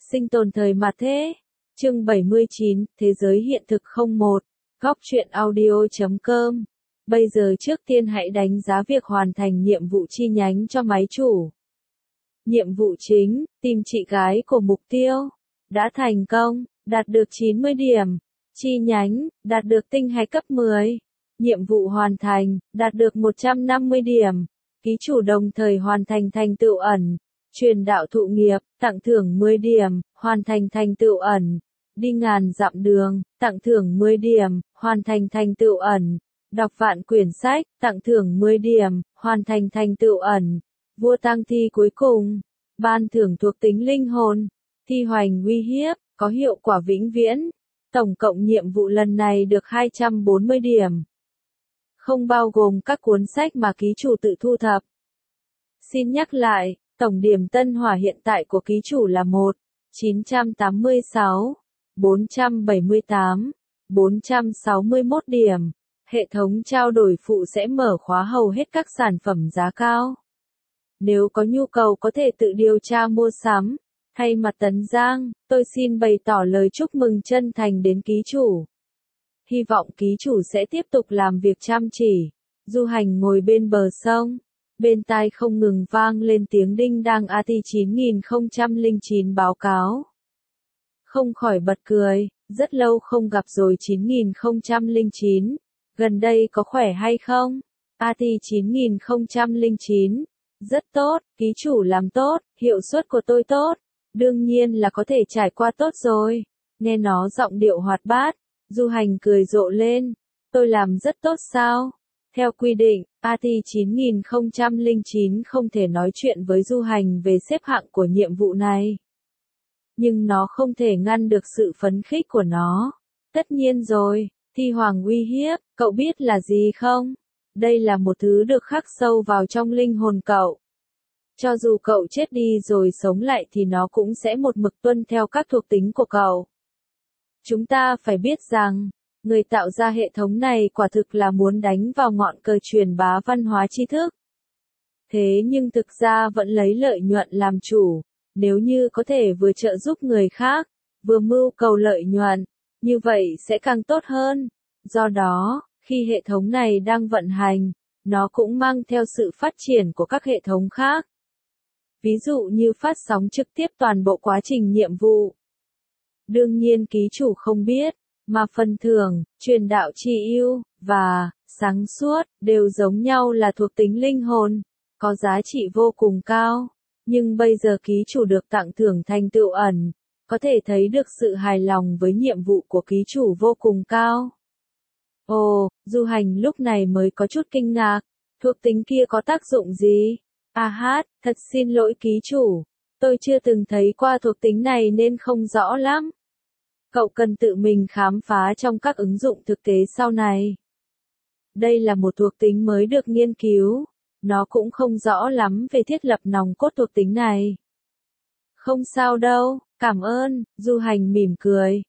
Sinh tồn thời mà thế. Chương 79, Thế giới hiện thực 01. Góc truyện audio.com. Bây giờ trước tiên hãy đánh giá việc hoàn thành nhiệm vụ chi nhánh cho máy chủ. Nhiệm vụ chính, tìm chị gái của mục tiêu. Đã thành công, đạt được 90 điểm. Chi nhánh, đạt được tinh hạch cấp 10. Nhiệm vụ hoàn thành, đạt được 150 điểm. Ký chủ đồng thời hoàn thành thành tựu ẩn. Truyền đạo thụ nghiệp, tặng thưởng 10 điểm, hoàn thành thành tựu ẩn. Đi ngàn dặm đường, tặng thưởng 10 điểm, hoàn thành thành tựu ẩn. Đọc vạn quyển sách, tặng thưởng 10 điểm, hoàn thành thành tựu ẩn. Vua tang thi cuối cùng, ban thưởng thuộc tính linh hồn. Thi hoành uy hiếp, có hiệu quả vĩnh viễn. Tổng cộng nhiệm vụ lần này được 240 điểm. Không bao gồm các cuốn sách mà ký chủ tự thu thập. Xin nhắc lại, tổng điểm tân hỏa hiện tại của ký chủ là 986, 478, 461 điểm. Hệ thống trao đổi phụ sẽ mở khóa hầu hết các sản phẩm giá cao. Nếu có nhu cầu có thể tự điều tra mua sắm. Thay mặt Tấn Giang, tôi xin bày tỏ lời chúc mừng chân thành đến ký chủ. Hy vọng ký chủ sẽ tiếp tục làm việc chăm chỉ. Du hành ngồi bên bờ sông. Bên tai không ngừng vang lên tiếng đinh đang AT9009 báo cáo. Không khỏi bật cười, rất lâu không gặp rồi 9009. Gần đây có khỏe hay không? AT9009. Rất tốt, ký chủ làm tốt, hiệu suất của tôi tốt. Đương nhiên là có thể trải qua tốt rồi. Nghe nó giọng điệu hoạt bát, Du hành cười rộ lên. Tôi làm rất tốt sao? Theo quy định, AT9009 không thể nói chuyện với Du hành về xếp hạng của nhiệm vụ này. Nhưng nó không thể ngăn được sự phấn khích của nó. Tất nhiên rồi, thi hoàng uy hiếp, cậu biết là gì không? Đây là một thứ được khắc sâu vào trong linh hồn cậu. Cho dù cậu chết đi rồi sống lại thì nó cũng sẽ một mực tuân theo các thuộc tính của cậu. Chúng ta phải biết rằng, người tạo ra hệ thống này quả thực là muốn đánh vào ngọn cờ truyền bá văn hóa tri thức. Thế nhưng thực ra vẫn lấy lợi nhuận làm chủ, nếu như có thể vừa trợ giúp người khác, vừa mưu cầu lợi nhuận, như vậy sẽ càng tốt hơn. Do đó, khi hệ thống này đang vận hành, nó cũng mang theo sự phát triển của các hệ thống khác. Ví dụ như phát sóng trực tiếp toàn bộ quá trình nhiệm vụ. Đương nhiên ký chủ không biết, mà phần thưởng, truyền đạo tri ưu, và sáng suốt, đều giống nhau là thuộc tính linh hồn, có giá trị vô cùng cao. Nhưng bây giờ ký chủ được tặng thưởng thành tựu ẩn, có thể thấy được sự hài lòng với nhiệm vụ của ký chủ vô cùng cao. Ồ, Du hành lúc này mới có chút kinh ngạc, thuộc tính kia có tác dụng gì? Thật xin lỗi ký chủ, tôi chưa từng thấy qua thuộc tính này nên không rõ lắm. Cậu cần tự mình khám phá trong các ứng dụng thực tế sau này. Đây là một thuộc tính mới được nghiên cứu, nó cũng không rõ lắm về thiết lập nòng cốt thuộc tính này. Không sao đâu, cảm ơn, Du hành mỉm cười,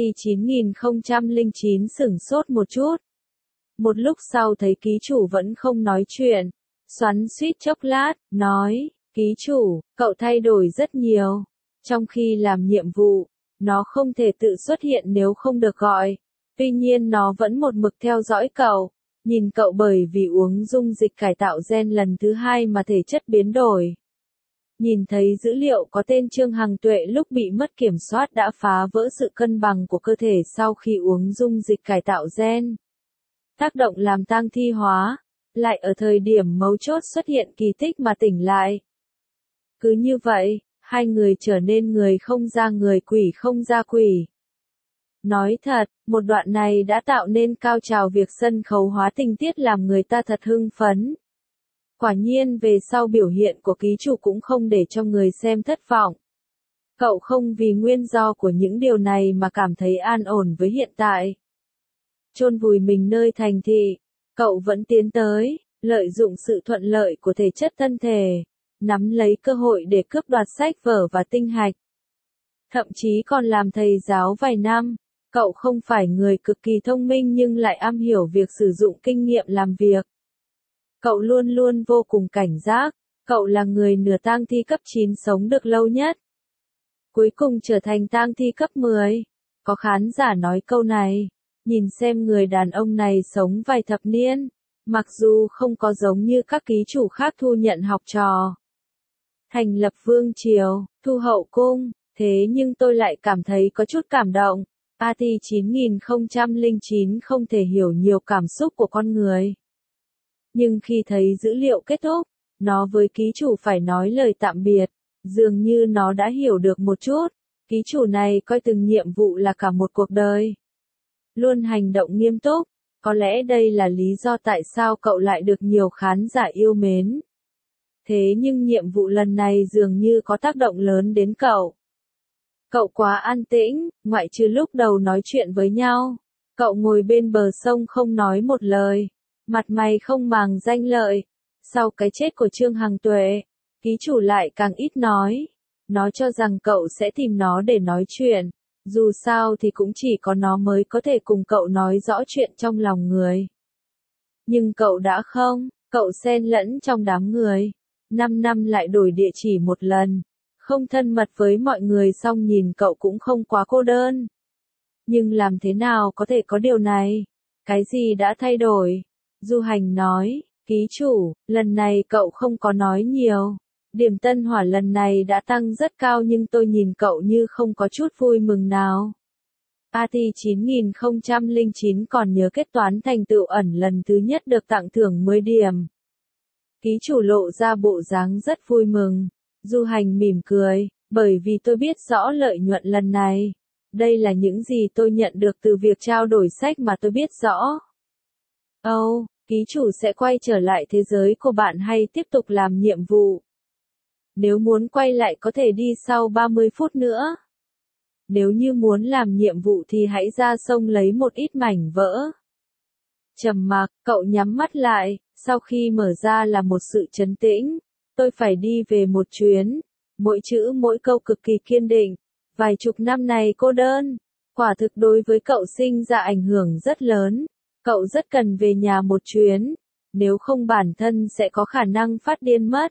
AT9009 sửng sốt một chút. Một lúc sau thấy ký chủ vẫn không nói chuyện, xoắn xuýt chốc lát, nói, ký chủ, cậu thay đổi rất nhiều. Trong khi làm nhiệm vụ, nó không thể tự xuất hiện nếu không được gọi. Tuy nhiên nó vẫn một mực theo dõi cậu, nhìn cậu bởi vì uống dung dịch cải tạo gen lần thứ 2 mà thể chất biến đổi. Nhìn thấy dữ liệu có tên Trương Hằng Tuệ lúc bị mất kiểm soát đã phá vỡ sự cân bằng của cơ thể sau khi uống dung dịch cải tạo gen. Tác động làm tang thi hóa, lại ở thời điểm mấu chốt xuất hiện kỳ tích mà tỉnh lại. Cứ như vậy, hai người trở nên người không ra người quỷ không ra quỷ. Nói thật, một đoạn này đã tạo nên cao trào việc sân khấu hóa tình tiết làm người ta thật hưng phấn. Quả nhiên về sau biểu hiện của ký chủ cũng không để cho người xem thất vọng. Cậu không vì nguyên do của những điều này mà cảm thấy an ổn với hiện tại. Chôn vùi mình nơi thành thị, cậu vẫn tiến tới, lợi dụng sự thuận lợi của thể chất thân thể, nắm lấy cơ hội để cướp đoạt sách vở và tinh hạch. Thậm chí còn làm thầy giáo vài năm, cậu không phải người cực kỳ thông minh nhưng lại am hiểu việc sử dụng kinh nghiệm làm việc. Cậu luôn luôn vô cùng cảnh giác, cậu là người nửa tang thi cấp 9 sống được lâu nhất. cuối cùng trở thành tang thi cấp 10. Có khán giả nói câu này, nhìn xem người đàn ông này sống vài thập niên, mặc dù không có giống như các ký chủ khác thu nhận học trò, thành lập vương triều, thu hậu cung, thế nhưng tôi lại cảm thấy có chút cảm động. AT 9009 không thể hiểu nhiều cảm xúc của con người. Nhưng khi thấy dữ liệu kết thúc, nó với ký chủ phải nói lời tạm biệt, dường như nó đã hiểu được một chút. Ký chủ này coi từng nhiệm vụ là cả một cuộc đời. Luôn hành động nghiêm túc, có lẽ đây là lý do tại sao cậu lại được nhiều khán giả yêu mến. Thế nhưng nhiệm vụ lần này dường như có tác động lớn đến cậu. Cậu quá an tĩnh, ngoại trừ lúc đầu nói chuyện với nhau. Cậu ngồi bên bờ sông không nói một lời, mặt mày không màng danh lợi. Sau cái chết của Trương Hằng Tuệ, ký chủ lại càng ít nói. Nó cho rằng cậu sẽ tìm nó để nói chuyện. Dù sao thì cũng chỉ có nó mới có thể cùng cậu nói rõ chuyện trong lòng người. Nhưng cậu đã không, cậu xen lẫn trong đám người. 5 năm lại đổi địa chỉ một lần. Không thân mật với mọi người xong nhìn cậu cũng không quá cô đơn. Nhưng làm thế nào có thể có điều này? Cái gì đã thay đổi? Du Hành nói, ký chủ, lần này cậu không có nói nhiều. Điểm tân hỏa lần này đã tăng rất cao nhưng tôi nhìn cậu như không có chút vui mừng nào. AT 9009 còn nhớ kết toán thành tựu ẩn lần thứ nhất được tặng thưởng 10 điểm. Ký chủ lộ ra bộ dáng rất vui mừng. Du Hành mỉm cười, bởi vì tôi biết rõ lợi nhuận lần này. Đây là những gì tôi nhận được từ việc trao đổi sách mà tôi biết rõ. Ký chủ sẽ quay trở lại thế giới của bạn hay tiếp tục làm nhiệm vụ? Nếu muốn quay lại có thể đi sau 30 phút nữa. Nếu như muốn làm nhiệm vụ thì hãy ra sông lấy một ít mảnh vỡ. Trầm mặc, cậu nhắm mắt lại, sau khi mở ra là một sự trấn tĩnh. Tôi phải đi về một chuyến. Mỗi chữ mỗi câu cực kỳ kiên định. Vài chục năm này cô đơn. Quả thực đối với cậu sinh ra ảnh hưởng rất lớn. Cậu rất cần về nhà một chuyến. Nếu không bản thân sẽ có khả năng phát điên mất.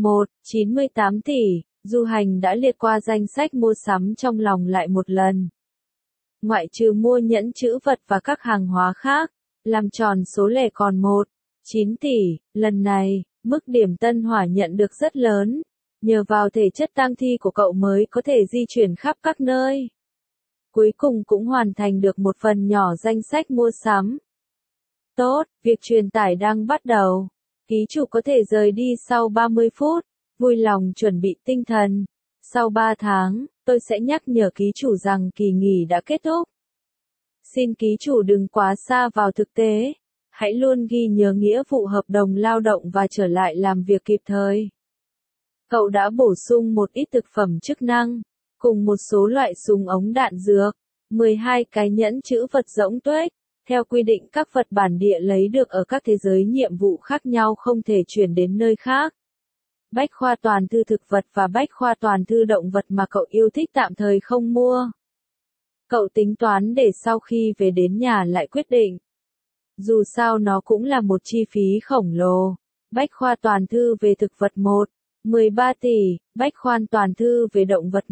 98 tỷ. Du Hành đã liệt qua danh sách mua sắm trong lòng lại một lần. Ngoại trừ mua nhẫn trữ vật và các hàng hóa khác, làm tròn số lẻ còn 9 tỷ. Lần này, mức điểm tân hỏa nhận được rất lớn. Nhờ vào thể chất tang thi của cậu mới có thể di chuyển khắp các nơi. Cuối cùng cũng hoàn thành được một phần nhỏ danh sách mua sắm. Tốt, việc truyền tải đang bắt đầu. Ký chủ có thể rời đi sau 30 phút. Vui lòng chuẩn bị tinh thần. Sau 3 tháng, tôi sẽ nhắc nhở ký chủ rằng kỳ nghỉ đã kết thúc. Xin ký chủ đừng quá xa vào thực tế. Hãy luôn ghi nhớ nghĩa vụ hợp đồng lao động và trở lại làm việc kịp thời. Cậu đã bổ sung một ít thực phẩm chức năng, cùng một số loại súng ống đạn dược, 12 cái nhẫn trữ vật rỗng tuếch. Theo quy định các vật bản địa lấy được ở các thế giới nhiệm vụ khác nhau không thể chuyển đến nơi khác. Bách khoa toàn thư thực vật và bách khoa toàn thư động vật mà cậu yêu thích tạm thời không mua. Cậu tính toán để sau khi về đến nhà lại quyết định. Dù sao nó cũng là một chi phí khổng lồ. Bách khoa toàn thư về thực vật 13 tỷ, bách khoa toàn thư về động vật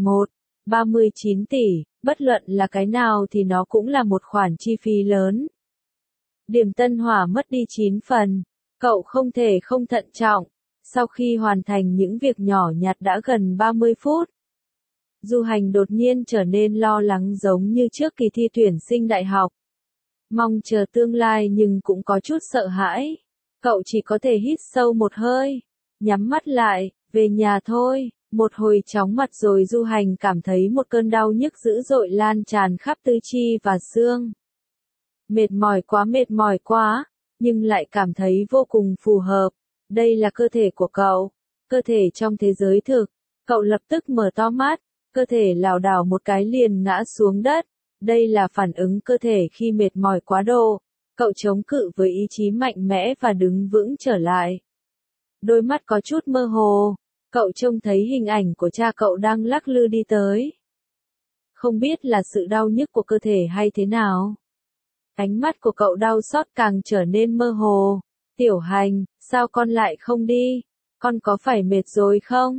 39 tỷ, bất luận là cái nào thì nó cũng là một khoản chi phí lớn. Điểm tân hỏa mất đi 9 phần. Cậu không thể không thận trọng. Sau khi hoàn thành những việc nhỏ nhặt đã gần 30 phút. Du Hành đột nhiên trở nên lo lắng giống như trước kỳ thi tuyển sinh đại học. Mong chờ tương lai nhưng cũng có chút sợ hãi. Cậu chỉ có thể hít sâu một hơi. Nhắm mắt lại, về nhà thôi. Một hồi chóng mặt rồi Du Hành cảm thấy một cơn đau nhức dữ dội lan tràn khắp tứ chi và xương. Mệt mỏi quá, nhưng lại cảm thấy vô cùng phù hợp. Đây là cơ thể của cậu, cơ thể trong thế giới thực. Cậu lập tức mở to mắt, cơ thể lảo đảo một cái liền ngã xuống đất. Đây là phản ứng cơ thể khi mệt mỏi quá độ. Cậu chống cự với ý chí mạnh mẽ và đứng vững trở lại. Đôi mắt có chút mơ hồ, cậu trông thấy hình ảnh của cha cậu đang lắc lư đi tới. Không biết là sự đau nhức của cơ thể hay thế nào. Ánh mắt của cậu đau xót càng trở nên mơ hồ. Tiểu Hành, sao con lại không đi? Con có phải mệt rồi không?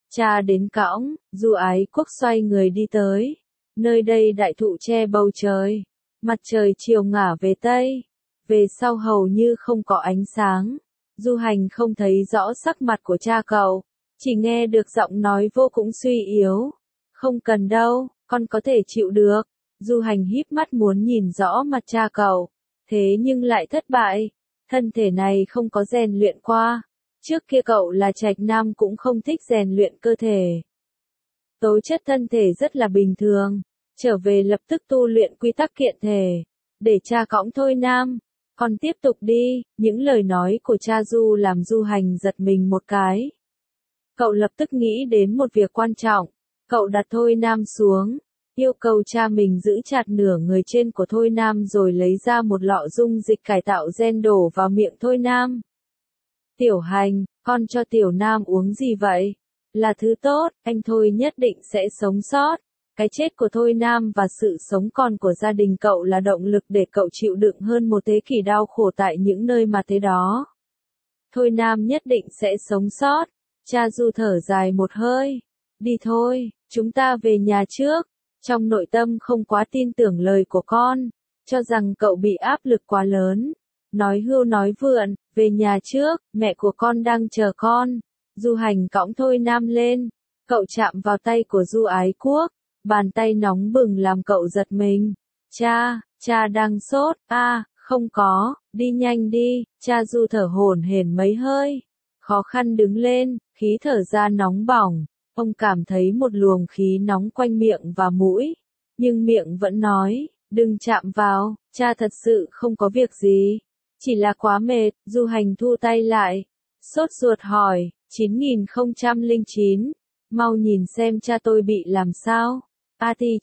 Cha đến cõng, Du Ái Quốc xoay người đi tới. Nơi đây đại thụ che bầu trời. Mặt trời chiều ngả về Tây. Về sau hầu như không có ánh sáng. Du Hành không thấy rõ sắc mặt của cha cậu. Chỉ nghe được giọng nói vô cùng suy yếu. Không cần đâu, con có thể chịu được. Du Hành híp mắt muốn nhìn rõ mặt cha cậu. Thế nhưng lại thất bại. Thân thể này không có rèn luyện qua. Trước kia cậu là trạch nam cũng không thích rèn luyện cơ thể. Tố chất thân thể rất là bình thường. Trở về lập tức tu luyện quy tắc kiện thể. Để cha cõng thôi Nam. Con tiếp tục đi. Những lời nói của cha Du làm Du Hành giật mình một cái. Cậu lập tức nghĩ đến một việc quan trọng. Cậu đặt Thôi Nam xuống. Yêu cầu cha mình giữ chặt nửa người trên của Thôi Nam rồi lấy ra một lọ dung dịch cải tạo gen đổ vào miệng Thôi Nam. Tiểu Hành, con cho Tiểu Nam uống gì vậy? Là thứ tốt, anh Thôi nhất định sẽ sống sót. Cái chết của Thôi Nam và sự sống còn của gia đình cậu là động lực để cậu chịu đựng hơn một thế kỷ đau khổ tại những nơi mà thế đó. Thôi Nam nhất định sẽ sống sót. Cha Du thở dài một hơi. Đi thôi, chúng ta về nhà trước. Trong nội tâm không quá tin tưởng lời của con, cho rằng cậu bị áp lực quá lớn. Nói hưu nói vượn, về nhà trước, mẹ của con đang chờ con. Du Hành cõng Thôi Nam lên. Cậu chạm vào tay của Du Ái Quốc. Bàn tay nóng bừng làm cậu giật mình. Cha đang sốt, không có, đi nhanh đi. Cha Du thở hổn hển mấy hơi. Khó khăn đứng lên, khí thở ra nóng bỏng. Ông cảm thấy một luồng khí nóng quanh miệng và mũi. Nhưng miệng vẫn nói, đừng chạm vào, cha thật sự không có việc gì. Chỉ là quá mệt. Du Hành thu tay lại. Sốt ruột hỏi, 9009. Mau nhìn xem cha tôi bị làm sao. Ati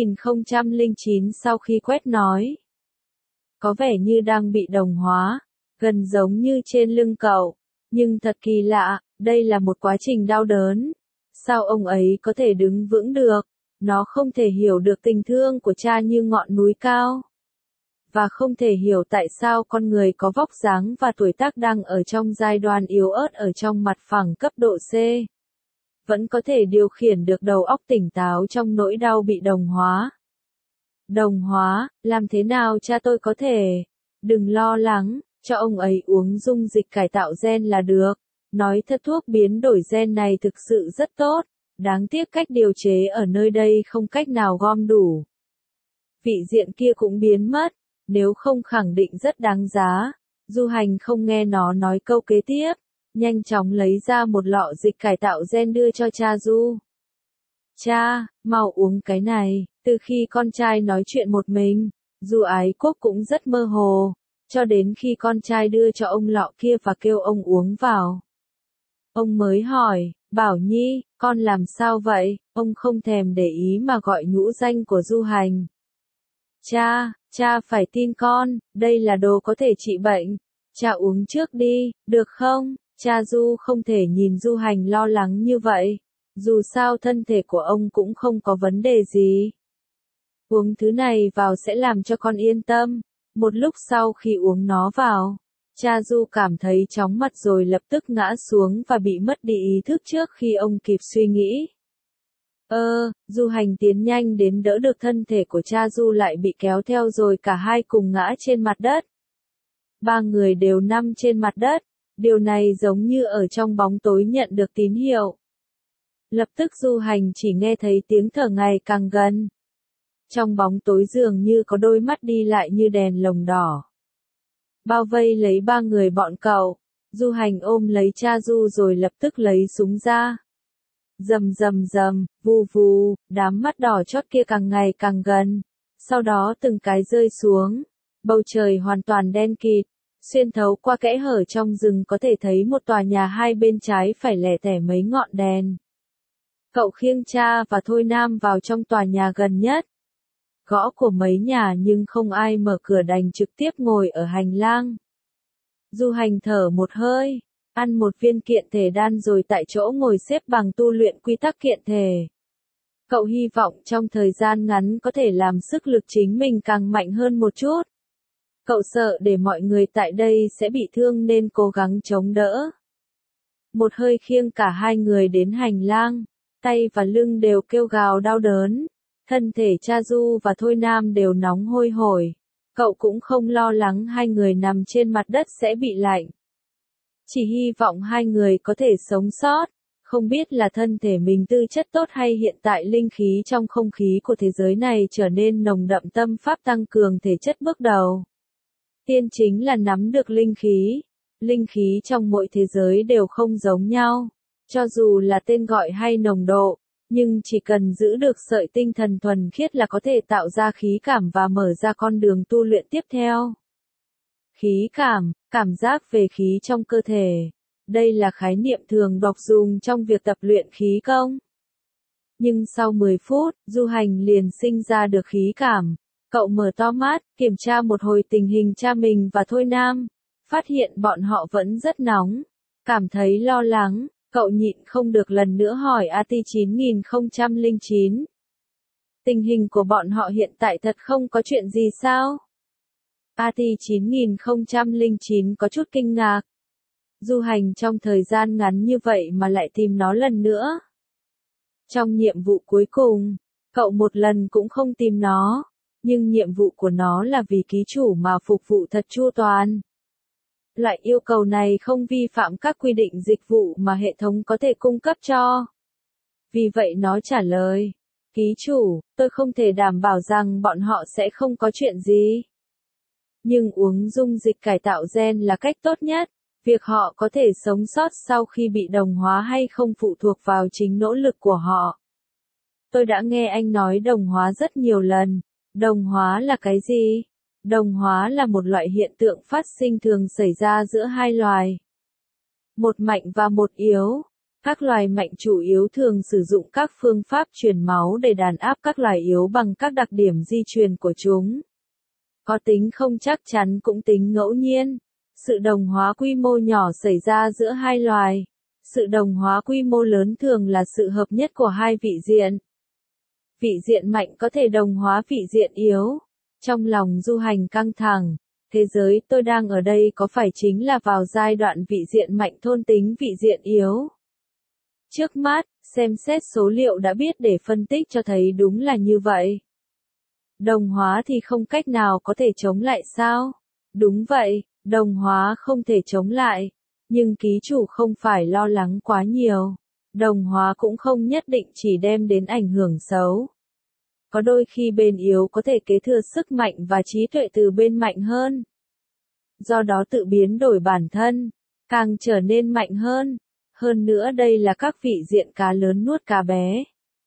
9009 sau khi quét nói. Có vẻ như đang bị đồng hóa. Gần giống như trên lưng cậu. Nhưng thật kỳ lạ, đây là một quá trình đau đớn. Sao ông ấy có thể đứng vững được? Nó không thể hiểu được tình thương của cha như ngọn núi cao. Và không thể hiểu tại sao con người có vóc dáng và tuổi tác đang ở trong giai đoạn yếu ớt ở trong mặt phẳng cấp độ C. Vẫn có thể điều khiển được đầu óc tỉnh táo trong nỗi đau bị đồng hóa. Đồng hóa, làm thế nào cha tôi có thể? Đừng lo lắng, cho ông ấy uống dung dịch cải tạo gen là được. Nói thật thuốc biến đổi gen này thực sự rất tốt. Đáng tiếc cách điều chế ở nơi đây không cách nào gom đủ. Vị diện kia cũng biến mất. Nếu không khẳng định rất đáng giá. Du Hành không nghe nó nói câu kế tiếp. Nhanh chóng lấy ra một lọ dịch cải tạo gen đưa cho cha Du. Cha, mau uống cái này. Từ khi con trai nói chuyện một mình, Du Ái Quốc cũng rất mơ hồ. Cho đến khi con trai đưa cho ông lọ kia và kêu ông uống vào. Ông mới hỏi, Bảo Nhi, con làm sao vậy? Ông không thèm để ý mà gọi nhũ danh của Du Hành. Cha phải tin con, đây là đồ có thể trị bệnh. Cha uống trước đi, được không? Cha Du không thể nhìn Du Hành lo lắng như vậy. Dù sao thân thể của ông cũng không có vấn đề gì. Uống thứ này vào sẽ làm cho con yên tâm. Một lúc sau khi uống nó vào, cha Du cảm thấy chóng mặt rồi lập tức ngã xuống và bị mất đi ý thức trước khi ông kịp suy nghĩ. Du Hành tiến nhanh đến đỡ được thân thể của cha Du lại bị kéo theo rồi cả hai cùng ngã trên mặt đất. Ba người đều nằm trên mặt đất. Điều này giống như ở trong bóng tối nhận được tín hiệu. Lập tức Du Hành chỉ nghe thấy tiếng thở ngày càng gần. Trong bóng tối dường như có đôi mắt đi lại như đèn lồng đỏ. Bao vây lấy ba người bọn cậu. Du Hành ôm lấy cha Du rồi lập tức lấy súng ra. Rầm rầm rầm, vù vù, đám mắt đỏ chót kia càng ngày càng gần. Sau đó từng cái rơi xuống. Bầu trời hoàn toàn đen kịt. Xuyên thấu qua kẽ hở trong rừng có thể thấy một tòa nhà hai bên trái phải lẻ tẻ mấy ngọn đèn. Cậu khiêng cha và Thôi Nam vào trong tòa nhà gần nhất. Gõ của mấy nhà nhưng không ai mở cửa đành trực tiếp ngồi ở hành lang. Du Hành thở một hơi, ăn một viên kiện thể đan rồi tại chỗ ngồi xếp bằng tu luyện quy tắc kiện thể. Cậu hy vọng trong thời gian ngắn có thể làm sức lực chính mình càng mạnh hơn một chút. Cậu sợ để mọi người tại đây sẽ bị thương nên cố gắng chống đỡ. một hơi khiêng cả hai người đến hành lang, tay và lưng đều kêu gào đau đớn, thân thể Cha Du và Thôi Nam đều nóng hôi hổi. Cậu cũng không lo lắng hai người nằm trên mặt đất sẽ bị lạnh. Chỉ hy vọng hai người có thể sống sót, không biết là thân thể mình tư chất tốt hay hiện tại linh khí trong không khí của thế giới này trở nên nồng đậm, tâm pháp tăng cường thể chất bước đầu. Tiên chính là nắm được linh khí trong mỗi thế giới đều không giống nhau, cho dù là tên gọi hay nồng độ, nhưng chỉ cần giữ được sợi tinh thần thuần khiết là có thể tạo ra khí cảm và mở ra con đường tu luyện tiếp theo. Khí cảm, cảm giác về khí trong cơ thể. Đây là khái niệm thường đọc dùng trong việc tập luyện khí công. Nhưng sau 10 phút, Du Hành liền sinh ra được khí cảm. Cậu mở to mắt, kiểm tra một hồi tình hình cha mình và Thôi Nam. Phát hiện bọn họ vẫn rất nóng. Cảm thấy lo lắng, cậu nhịn không được lần nữa hỏi AT9009. Tình hình của bọn họ hiện tại thật không có chuyện gì sao? AT9009 có chút kinh ngạc. Du Hành trong thời gian ngắn như vậy mà lại tìm nó lần nữa. Trong nhiệm vụ cuối cùng, cậu một lần cũng không tìm nó, nhưng nhiệm vụ của nó là vì ký chủ mà phục vụ thật chu toàn. Loại yêu cầu này không vi phạm các quy định dịch vụ mà hệ thống có thể cung cấp cho. Vì vậy nó trả lời, ký chủ, tôi không thể đảm bảo rằng bọn họ sẽ không có chuyện gì. Nhưng uống dung dịch cải tạo gen là cách tốt nhất. Việc họ có thể sống sót sau khi bị đồng hóa hay không phụ thuộc vào chính nỗ lực của họ. Tôi đã nghe anh nói đồng hóa rất nhiều lần. Đồng hóa là cái gì? Đồng hóa là một loại hiện tượng phát sinh thường xảy ra giữa hai loài. Một mạnh và một yếu. Các loài mạnh chủ yếu thường sử dụng các phương pháp truyền máu để đàn áp các loài yếu bằng các đặc điểm di truyền của chúng. Có tính không chắc chắn cũng tính ngẫu nhiên. Sự đồng hóa quy mô nhỏ xảy ra giữa hai loài. Sự đồng hóa quy mô lớn thường là sự hợp nhất của hai vị diện. Vị diện mạnh có thể đồng hóa vị diện yếu. Trong lòng Du Hành căng thẳng, thế giới tôi đang ở đây có phải chính là vào giai đoạn vị diện mạnh thôn tính vị diện yếu? Trước mắt, xem xét số liệu đã biết để phân tích cho thấy đúng là như vậy. Đồng hóa thì không cách nào có thể chống lại sao? Đúng vậy. Đồng hóa không thể chống lại, nhưng ký chủ không phải lo lắng quá nhiều. Đồng hóa cũng không nhất định chỉ đem đến ảnh hưởng xấu. Có đôi khi bên yếu có thể kế thừa sức mạnh và trí tuệ từ bên mạnh hơn. Do đó tự biến đổi bản thân, càng trở nên mạnh hơn. Hơn nữa đây là các vị diện cá lớn nuốt cá bé.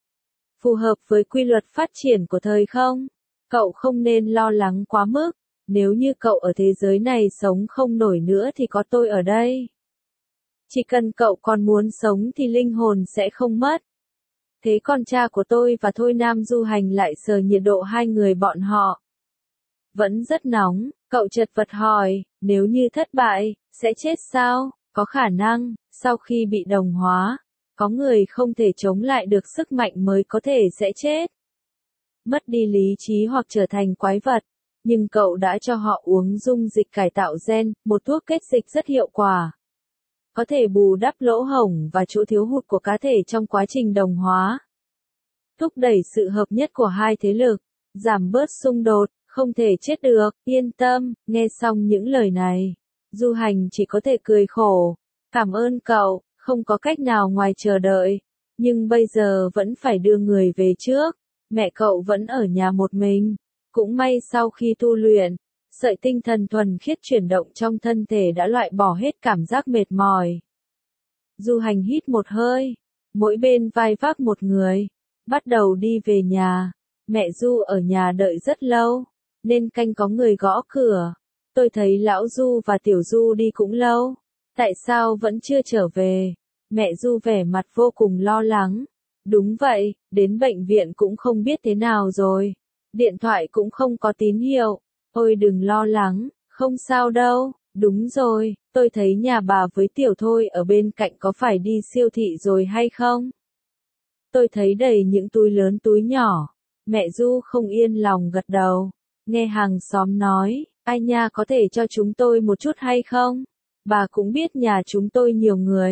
Phù hợp với quy luật phát triển của thời không? Cậu không nên lo lắng quá mức. Nếu như cậu ở thế giới này sống không nổi nữa thì có tôi ở đây. Chỉ cần cậu còn muốn sống thì linh hồn sẽ không mất. Thế con cha của tôi và Thôi Nam Du Hành lại sờ nhiệt độ hai người bọn họ. Vẫn rất nóng, cậu chật vật hỏi, nếu như thất bại, sẽ chết sao? Có khả năng, sau khi bị đồng hóa, có người không thể chống lại được sức mạnh mới có thể sẽ chết. Mất đi lý trí hoặc trở thành quái vật. Nhưng cậu đã cho họ uống dung dịch cải tạo gen, một thuốc kết dịch rất hiệu quả. Có thể bù đắp lỗ hổng và chỗ thiếu hụt của cá thể trong quá trình đồng hóa. Thúc đẩy sự hợp nhất của hai thế lực, giảm bớt xung đột, không thể chết được, yên tâm. Nghe xong những lời này, Du Hành chỉ có thể cười khổ. Cảm ơn cậu, không có cách nào ngoài chờ đợi. Nhưng bây giờ vẫn phải đưa người về trước. Mẹ cậu vẫn ở nhà một mình. Cũng may sau khi tu luyện, sợi tinh thần thuần khiết chuyển động trong thân thể đã loại bỏ hết cảm giác mệt mỏi. Du Hành hít một hơi, mỗi bên vai vác một người, bắt đầu đi về nhà. Mẹ Du ở nhà đợi rất lâu, nên canh có người gõ cửa. Tôi thấy lão Du và tiểu Du đi cũng lâu, tại sao vẫn chưa trở về? Mẹ Du vẻ mặt vô cùng lo lắng. Đúng vậy, đến bệnh viện cũng không biết thế nào rồi. Điện thoại cũng không có tín hiệu. Ôi đừng lo lắng, không sao đâu. Đúng rồi, tôi thấy nhà bà với tiểu Thôi ở bên cạnh có phải đi siêu thị rồi hay không? Tôi thấy đầy những túi lớn túi nhỏ. Mẹ Du không yên lòng gật đầu. Nghe hàng xóm nói, ai nha có thể cho chúng tôi một chút hay không? Bà cũng biết nhà chúng tôi nhiều người.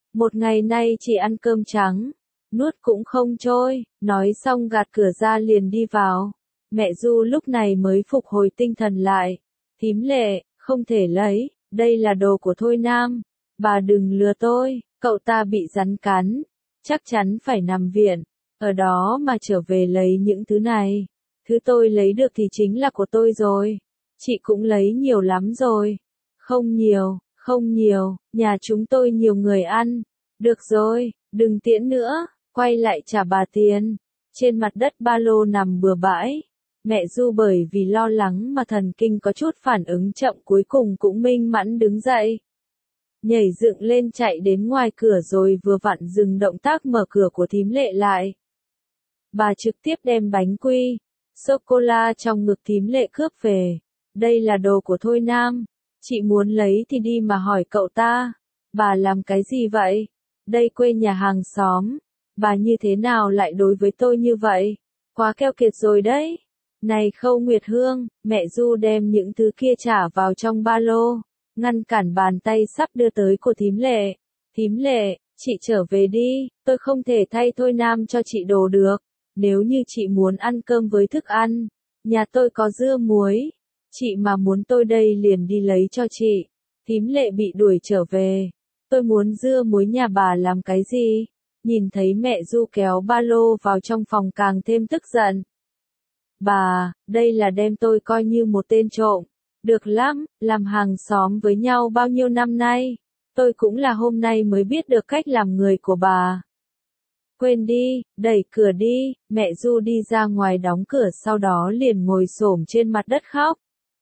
một ngày nay chỉ ăn cơm trắng, nuốt cũng không trôi, nói xong gạt cửa ra liền đi vào. Mẹ Du lúc này mới phục hồi tinh thần lại. Thím Lệ, không thể lấy, đây là đồ của Thôi Nam. Bà đừng lừa tôi, cậu ta bị rắn cắn, chắc chắn phải nằm viện, ở đó mà trở về lấy những thứ này. Thứ tôi lấy được thì chính là của tôi rồi. Chị cũng lấy nhiều lắm rồi. Không nhiều, không nhiều, nhà chúng tôi nhiều người ăn. Được rồi, đừng tiễn nữa, quay lại trả bà tiền. Trên mặt đất ba lô nằm bừa bãi. Mẹ Du bởi vì lo lắng mà thần kinh có chút phản ứng chậm cuối cùng cũng minh mẫn đứng dậy. Nhảy dựng lên chạy đến ngoài cửa rồi vừa vặn dừng động tác mở cửa của thím Lệ lại. Bà trực tiếp đem bánh quy, sô-cô-la trong ngực thím Lệ cướp về. Đây là đồ của Thôi Nam. Chị muốn lấy thì đi mà hỏi cậu ta. Bà làm cái gì vậy? Đây quê nhà hàng xóm. Bà như thế nào lại đối với tôi như vậy? Quá keo kiệt rồi đấy. Này Khâu Nguyệt Hương, mẹ Du đem những thứ kia trả vào trong ba lô, ngăn cản bàn tay sắp đưa tới của thím Lệ. Thím Lệ, chị trở về đi, tôi không thể thay Thôi Nam cho chị đồ được. Nếu như chị muốn ăn cơm với thức ăn, nhà tôi có dưa muối. Chị mà muốn tôi đây liền đi lấy cho chị. Thím Lệ bị đuổi trở về. Tôi muốn dưa muối nhà bà làm cái gì? Nhìn thấy mẹ Du kéo ba lô vào trong phòng càng thêm tức giận. Bà, đây là đem tôi coi như một tên trộm. Được lắm, làm hàng xóm với nhau bao nhiêu năm nay. Tôi cũng là hôm nay mới biết được cách làm người của bà. Quên đi, đẩy cửa đi, mẹ Du đi ra ngoài đóng cửa sau đó liền ngồi xổm trên mặt đất khóc.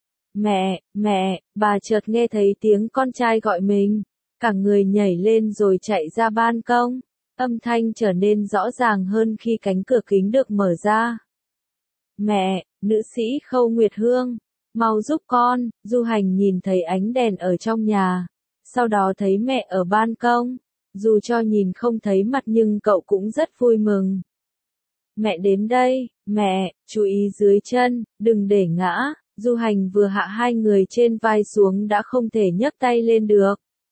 Mẹ, bà chợt nghe thấy tiếng con trai gọi mình. Cả người nhảy lên rồi chạy ra ban công. Âm thanh trở nên rõ ràng hơn khi cánh cửa kính được mở ra. Mẹ, nữ sĩ Khâu Nguyệt Hương, mau giúp con. Du Hành nhìn thấy ánh đèn ở trong nhà, sau đó thấy mẹ ở ban công. Dù cho nhìn không thấy mặt nhưng cậu cũng rất vui mừng. Mẹ đến đây, mẹ, chú ý dưới chân, đừng để ngã. Du Hành vừa hạ hai người trên vai xuống đã không thể nhấc tay lên được.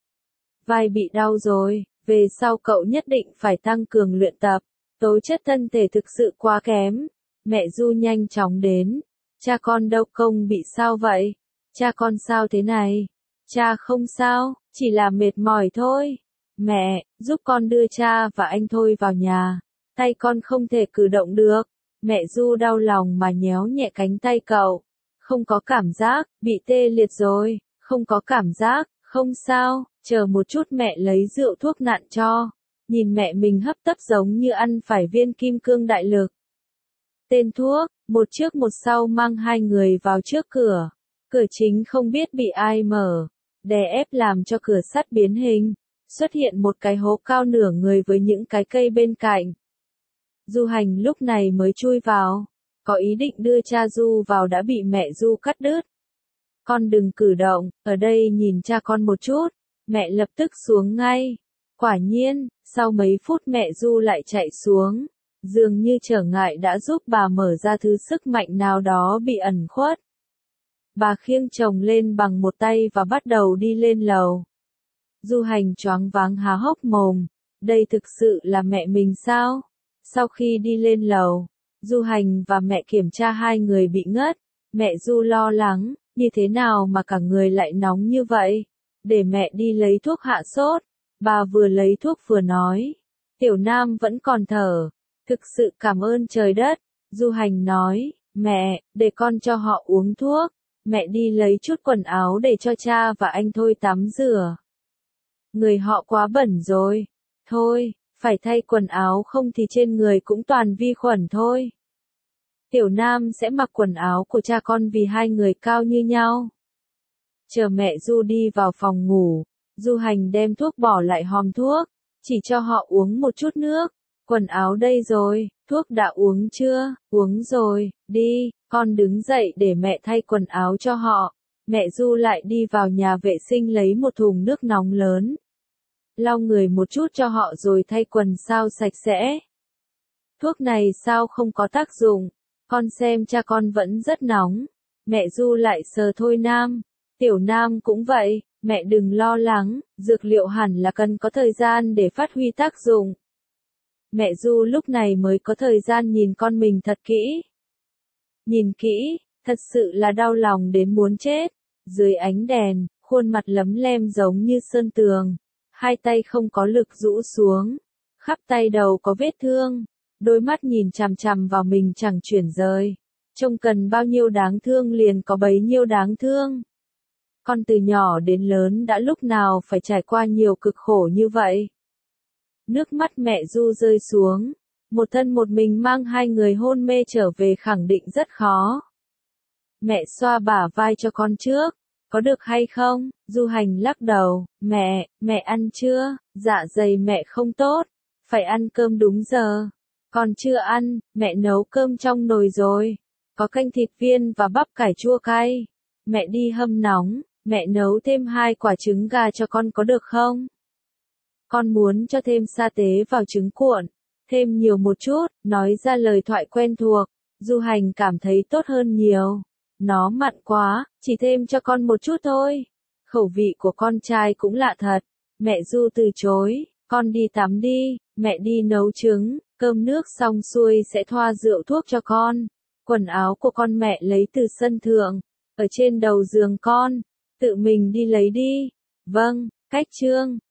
Vai bị đau rồi, về sau cậu nhất định phải tăng cường luyện tập. Tố chất thân thể thực sự quá kém. Mẹ Du nhanh chóng đến. Cha con đâu không bị sao vậy? Cha con sao thế này? Cha không sao, chỉ là mệt mỏi thôi. Mẹ, giúp con đưa cha và anh Thôi vào nhà. Tay con không thể cử động được. Mẹ Du đau lòng mà nhéo nhẹ cánh tay cậu. Không có cảm giác, bị tê liệt rồi. Không có cảm giác, không sao, chờ một chút mẹ lấy rượu thuốc nặn cho. Nhìn mẹ mình hấp tấp giống như ăn phải viên kim cương đại lực. Tên thuốc, một trước một sau mang hai người vào trước cửa. Cửa chính không biết bị ai mở, đè ép làm cho cửa sắt biến hình. Xuất hiện một cái hố cao nửa người với những cái cây bên cạnh. Du Hành lúc này mới chui vào. Có ý định đưa cha Du vào đã bị mẹ Du cắt đứt. Con đừng cử động, ở đây nhìn cha con một chút. Mẹ lập tức xuống ngay. Quả nhiên, sau mấy phút mẹ Du lại chạy xuống. Dường như trở ngại đã giúp bà mở ra thứ sức mạnh nào đó bị ẩn khuất. Bà khiêng chồng lên bằng một tay và bắt đầu đi lên lầu. Du Hành choáng váng há hốc mồm. Đây thực sự là mẹ mình sao? Sau khi đi lên lầu, Du Hành và mẹ kiểm tra hai người bị ngất. Mẹ Du lo lắng, như thế nào mà cả người lại nóng như vậy? Để mẹ đi lấy thuốc hạ sốt. Bà vừa lấy thuốc vừa nói. Tiểu Nam vẫn còn thở. Thực sự cảm ơn trời đất. Du Hành nói, mẹ, để con cho họ uống thuốc. Mẹ đi lấy chút quần áo để cho cha và anh Thôi tắm rửa. Người họ quá bẩn rồi. Thôi, phải thay quần áo không thì trên người cũng toàn vi khuẩn thôi. Tiểu Nam sẽ mặc quần áo của cha con vì hai người cao như nhau. Chờ mẹ Du đi vào phòng ngủ, Du Hành đem thuốc bỏ lại hòm thuốc, chỉ cho họ uống một chút nước. Quần áo đây rồi, thuốc đã uống chưa? Uống rồi, đi, con đứng dậy để mẹ thay quần áo cho họ. Mẹ Du lại đi vào nhà vệ sinh lấy một thùng nước nóng lớn. Lau người một chút cho họ rồi thay quần sao sạch sẽ. Thuốc này sao không có tác dụng? Con xem cha con vẫn rất nóng. Mẹ Du lại sờ Thôi Nam. Tiểu Nam cũng vậy, Mẹ đừng lo lắng, dược liệu hẳn là cần có thời gian để phát huy tác dụng. Mẹ Du lúc này mới có thời gian nhìn con mình thật kỹ. Nhìn kỹ, thật sự là đau lòng đến muốn chết. Dưới ánh đèn, khuôn mặt lấm lem giống như sơn tường. Hai tay không có lực rũ xuống. Khắp tay đầu có vết thương. Đôi mắt nhìn chằm chằm vào mình chẳng chuyển rời. Trông cần bao nhiêu đáng thương liền có bấy nhiêu đáng thương. Con từ nhỏ đến lớn đã lúc nào phải trải qua nhiều cực khổ như vậy. Nước mắt mẹ Du rơi xuống. Một thân một mình mang hai người hôn mê trở về khẳng định rất khó. Mẹ xoa bả vai cho con trước. Có được hay không? Du Hành lắc đầu. Mẹ ăn chưa? Dạ dày mẹ không tốt. Phải ăn cơm đúng giờ. Còn chưa ăn, mẹ nấu cơm trong nồi rồi. Có canh thịt viên và bắp cải chua cay. Mẹ đi hâm nóng, mẹ nấu thêm 2 quả trứng gà cho con có được không? Con muốn cho thêm sa tế vào trứng cuộn. Thêm nhiều một chút, nói ra lời thoại quen thuộc. Du Hành cảm thấy tốt hơn nhiều. Nó mặn quá, chỉ thêm cho con một chút thôi. Khẩu vị của con trai cũng lạ thật. Mẹ Du từ chối, con đi tắm đi, mẹ đi nấu trứng, cơm nước xong xuôi sẽ thoa rượu thuốc cho con. Quần áo của con mẹ lấy từ sân thượng, ở trên đầu giường con, tự mình đi lấy đi. Vâng, cách chương.